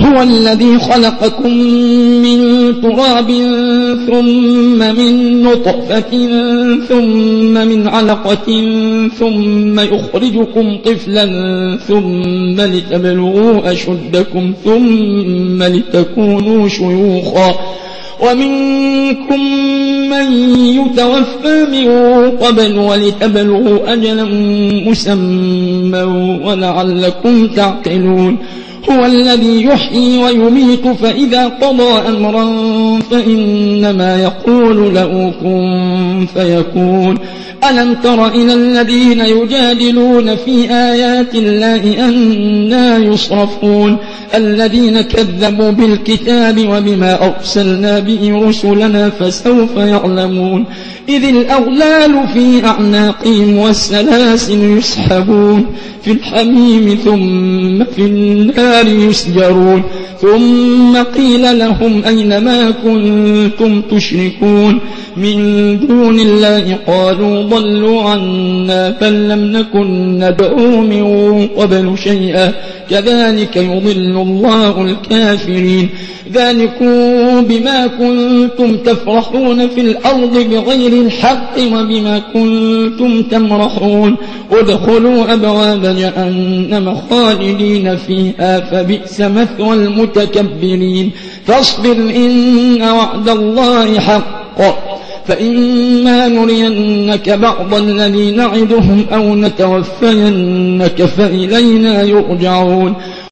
هو الذي خلقكم من تراب ثم من نطفة ثم من علقة ثم يخرجكم طفلا ثم لتبلغوا أشدكم ثم لتكونوا شيوخا ومنكم من يتوفى من قبل ولتبلغوا أجلا مسمى ولعلكم تعقلون هو الذي يحيي ويميت فإذا قضى أمرا فإنما يقول له كن فيكون ألم تر إلى الذين يجادلون في آيات الله أنى يصرفون الذين كذبوا بالكتاب وبما أرسلنا به رسلنا فسوف يعلمون إذ الأغلال في أعناقهم والسلاسل يسحبون في الحميم ثم في النار يسجرون ثم قيل لهم أين ما كنتم تشركون من دون الله قالوا ضلوا عنا بل لم نكن ندعو من قبل شيئا كذلك يضل الله الكافرين ذلكم بما كنتم تفرحون في الأرض بغير الحق وبما كنتم تمرحون ادخلوا أبواب جهنم خالدين فيها فبئس مثوى المتكبرين فاصبر إن وعد الله حق فإما نرينك بعض الذي نعدهم أو نتوفينك فإلينا يرجعون